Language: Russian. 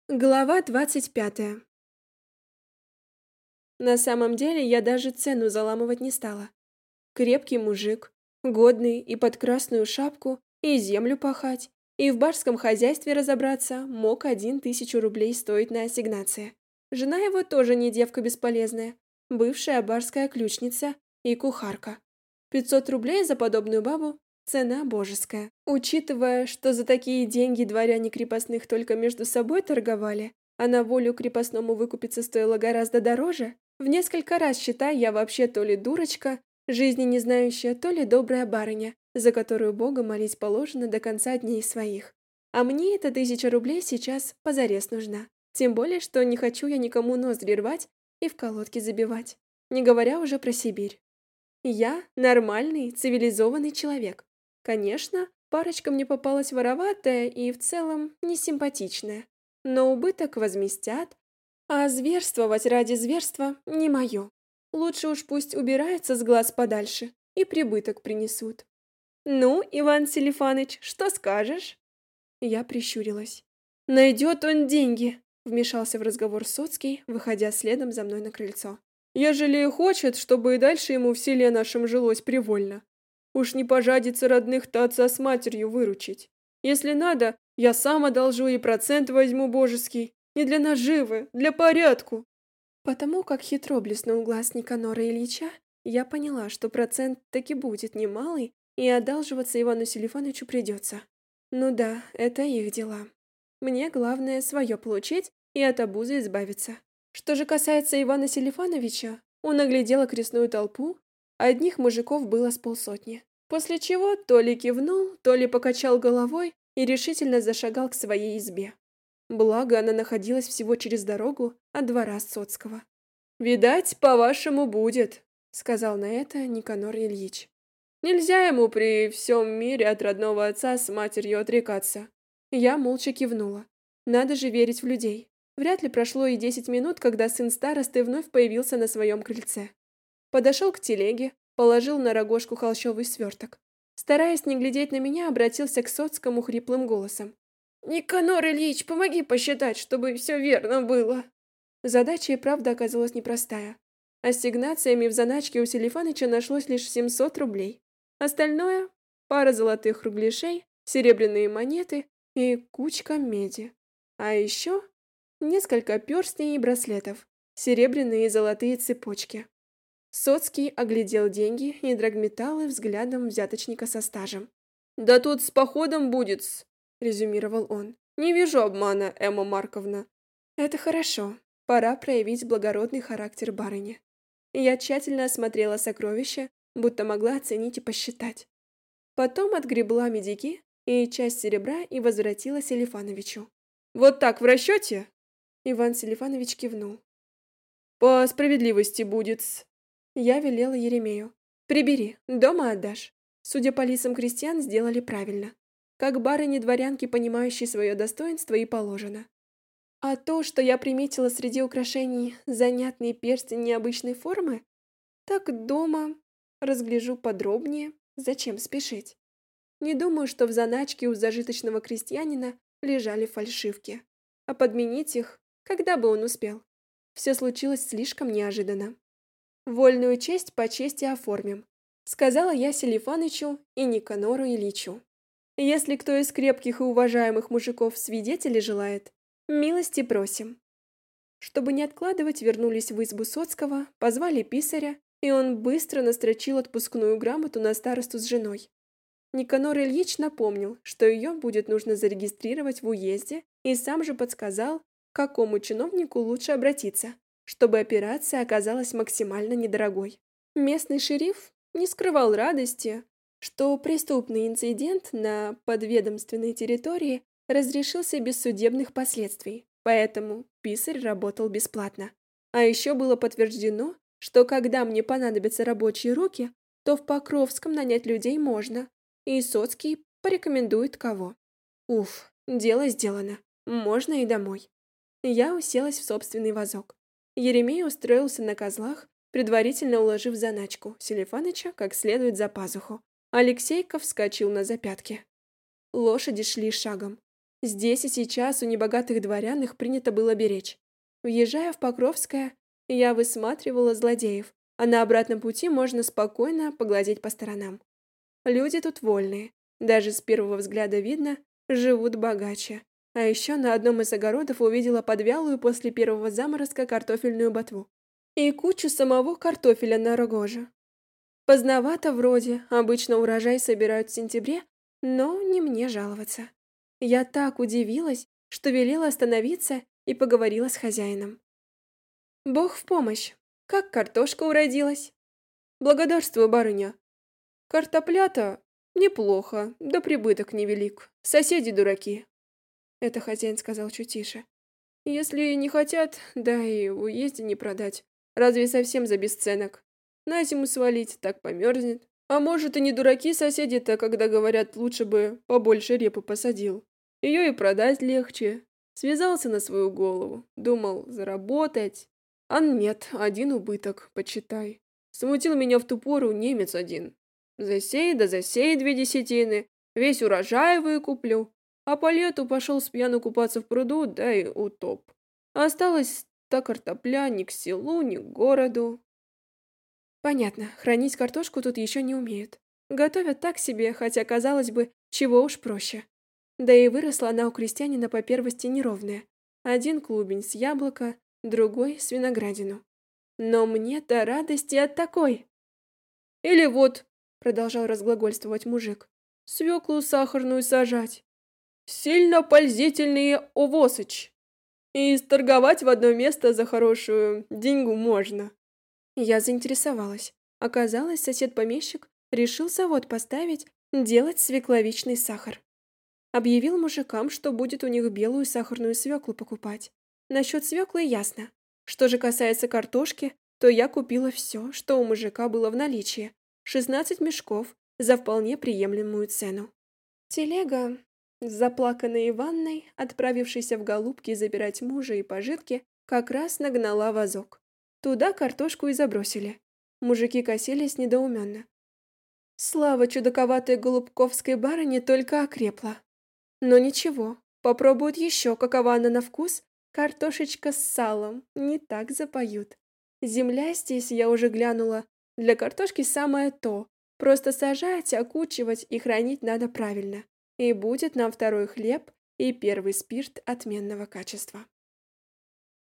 Глава 25. На самом деле я даже цену заламывать не стала. Крепкий мужик, годный и под красную шапку, и землю пахать, и в барском хозяйстве разобраться мог 1000 рублей стоить на ассигнации. Жена его тоже не девка бесполезная, бывшая барская ключница и кухарка. 500 рублей за подобную бабу — цена божеская. Учитывая, что за такие деньги дворяне крепостных только между собой торговали, а на волю крепостному выкупиться стоило гораздо дороже, в несколько раз, считай, я вообще то ли дурочка, жизни не знающая, то ли добрая барыня, за которую Бога молить положено до конца дней своих. А мне эта 1000 рублей сейчас позарез нужна. Тем более, что не хочу я никому ноздри рвать и в колодки забивать. Не говоря уже про Сибирь. Я нормальный, цивилизованный человек. Конечно, парочка мне попалась вороватая и в целом несимпатичная. Но убыток возместят, а зверствовать ради зверства не мое. Лучше уж пусть убираются с глаз подальше и прибыток принесут. «Ну, Иван Селифаныч, что скажешь?» Я прищурилась. «Найдет он деньги», — вмешался в разговор Соцкий, выходя следом за мной на крыльцо. «Ежели хочет, чтобы и дальше ему в селе нашем жилось привольно. Уж не пожадится родных-то отца с матерью выручить. Если надо, я сам одолжу и процент возьму божеский. Не для наживы, для порядку». Потому как хитро блеснул глаз Никанора Ильича, я поняла, что процент таки будет немалый, и одалживаться Ивану Селифановичу придется. Ну да, это их дела. Мне главное свое получить и от обузы избавиться. Что же касается Ивана Селифановича, он оглядел окрестную толпу, одних мужиков было с полсотни. После чего то ли кивнул, то ли покачал головой и решительно зашагал к своей избе. Благо, она находилась всего через дорогу от двора Соцкого. «Видать, по-вашему будет», — сказал на это Никанор Ильич. «Нельзя ему при всем мире от родного отца с матерью отрекаться». Я молча кивнула. Надо же верить в людей. Вряд ли прошло и 10 минут, когда сын старосты вновь появился на своем крыльце. Подошел к телеге, положил на рогожку холщовый сверток. Стараясь не глядеть на меня, обратился к Соцкому хриплым голосом. «Никанор Ильич, помоги посчитать, чтобы все верно было». Задача и правда оказалась непростая. Ассигнациями в заначке у Селифаныча нашлось лишь 700 рублей. Остальное — пара золотых рублешей, серебряные монеты и кучка меди. А еще несколько перстней и браслетов, серебряные и золотые цепочки. Соцкий оглядел деньги и драгметаллы взглядом взяточника со стажем. «Да тут с походом будет-с», — резюмировал он. «Не вижу обмана, Эмма Марковна». «Это хорошо. Пора проявить благородный характер барыни». Я тщательно осмотрела сокровища, будто могла оценить и посчитать. Потом отгребла медики и часть серебра и возвратила Селифановичу. «Вот так в расчете?» Иван Селифанович кивнул. «По справедливости будет-с». Я велела Еремею. «Прибери, дома отдашь». Судя по лицам крестьян, сделали правильно. Как барыни-дворянки, понимающие свое достоинство, и положено. А то, что я приметила среди украшений занятный перстень необычной формы, так дома разгляжу подробнее. Зачем спешить? Не думаю, что в заначке у зажиточного крестьянина лежали фальшивки. А подменить их, когда бы он успел? Все случилось слишком неожиданно. «Вольную честь по чести оформим», — сказала я Селифанычу и Никанору Ильичу. «Если кто из крепких и уважаемых мужиков свидетелей желает, милости просим». Чтобы не откладывать, вернулись в избу Соцкого, позвали писаря, и он быстро настрочил отпускную грамоту на старосту с женой. Никанор Ильич напомнил, что ее будет нужно зарегистрировать в уезде, и сам же подсказал, к какому чиновнику лучше обратиться, чтобы операция оказалась максимально недорогой. Местный шериф не скрывал радости, что преступный инцидент на подведомственной территории разрешился без судебных последствий, поэтому писарь работал бесплатно. А еще было подтверждено, что когда мне понадобятся рабочие руки, то в Покровском нанять людей можно, и Соцкий порекомендует кого. Уф, дело сделано, можно и домой. Я уселась в собственный вазок. Еремей устроился на козлах, предварительно уложив заначку Селифаныча как следует за пазуху. Алексейка вскочил на запятки. Лошади шли шагом. Здесь и сейчас у небогатых дворян их принято было беречь. Въезжая в Покровское, я высматривала злодеев, а на обратном пути можно спокойно поглазеть по сторонам. Люди тут вольные, даже с первого взгляда видно, живут богаче. А еще на одном из огородов увидела подвялую после первого заморозка картофельную ботву. И кучу самого картофеля на рогоже. Поздновато вроде, обычно урожай собирают в сентябре, но не мне жаловаться. Я так удивилась, что велела остановиться и поговорила с хозяином. Бог в помощь. Как картошка уродилась? Благодарствую, барыня. Картопля-то неплохо, да прибыток невелик. Соседи дураки. Это хозяин сказал чуть тише. Если не хотят, да и в уезде не продать. Разве совсем за бесценок? На зиму свалить, так померзнет. А может, и не дураки соседи-то, когда говорят, лучше бы побольше репы посадил. Ее и продать легче. Связался на свою голову. Думал, заработать. А нет, один убыток, почитай. Смутил меня в ту пору немец один. Засей да засей 2 десятины. Весь урожай выкуплю. А по лету пошел с пьяну купаться в пруду, да и утоп. Осталась та картопля ни к селу, ни к городу. Понятно, хранить картошку тут еще не умеют. Готовят так себе, хотя, казалось бы, чего уж проще. Да и выросла она у крестьянина по первости неровная. Один клубень с яблока, другой с виноградину. Но мне-то радости от такой. Или вот, продолжал разглагольствовать мужик, свеклу сахарную сажать. Сильно пользительные овосыч. И сторговать в одно место за хорошую деньгу можно. Я заинтересовалась. Оказалось, сосед-помещик решил завод поставить, делать свекловичный сахар. Объявил мужикам, что будет у них белую сахарную свеклу покупать. Насчет свеклы ясно. Что же касается картошки, то я купила все, что у мужика было в наличии. 16 мешков за вполне приемлемую цену. Телега с заплаканной Иванной, отправившейся в Голубки забирать мужа и пожитки, как раз нагнала вазок. Туда картошку и забросили. Мужики косились недоуменно. Слава чудаковатой голубковской барыне только окрепла. Но ничего, попробуют еще, какова она на вкус. Картошечка с салом не так запоют. Земля здесь, я уже глянула, для картошки самое то. Просто сажать, окучивать и хранить надо правильно. И будет нам второй хлеб и первый спирт отменного качества.